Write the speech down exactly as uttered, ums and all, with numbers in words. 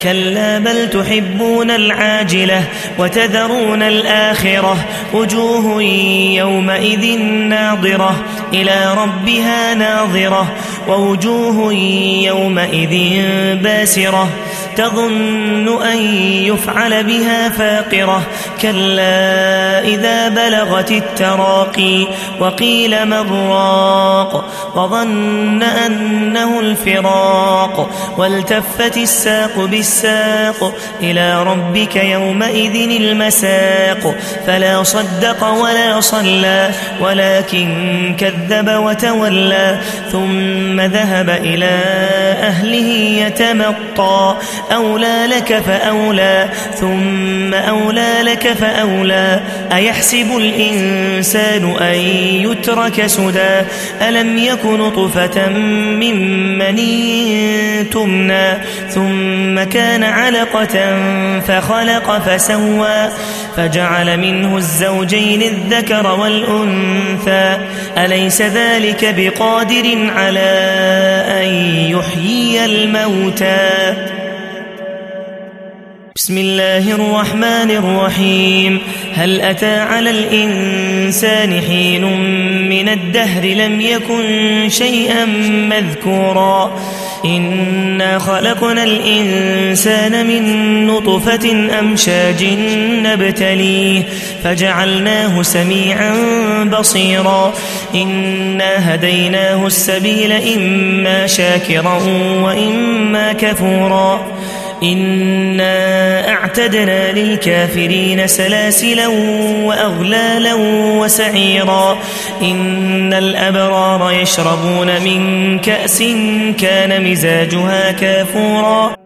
كلا بل تحبون العاجلة وتذرون الآخرة وجوه يومئذ ناظرة إلى ربها ناظرة ووجوه يومئذ باسرة تظن أن يفعل بها فاقرة كلا إذا بلغت التراقي وقيل من راق وظن أنه الفراق والتفت الساق بالساق إلى ربك يومئذ المساق فلا صدق ولا صلى ولكن كذب وتولى ثم ذهب إلى أهله يتمطى أولى لك فأولى ثم أولى لك فأولى أيحسب الإنسان أن يترك سدى ألم يك نطفة من مني تمنى ثم كان علقة فخلق فسوى فجعل منه الزوجين الذكر والأنثى أليس ذلك بقادر على أن يحيي الموتى بسم الله الرحمن الرحيم هل أتى على الإنسان حين من الدهر لم يكن شيئا مذكورا إنا خلقنا الإنسان من نطفة أمشاج نبتليه فجعلناه سميعا بصيرا إنا هديناه السبيل إما شاكرا وإما كفورا إنا أعتدنا للكافرين سلاسلا وأغلالا وسعيرا إن الأبرار يشربون من كأس كان مزاجها كافورا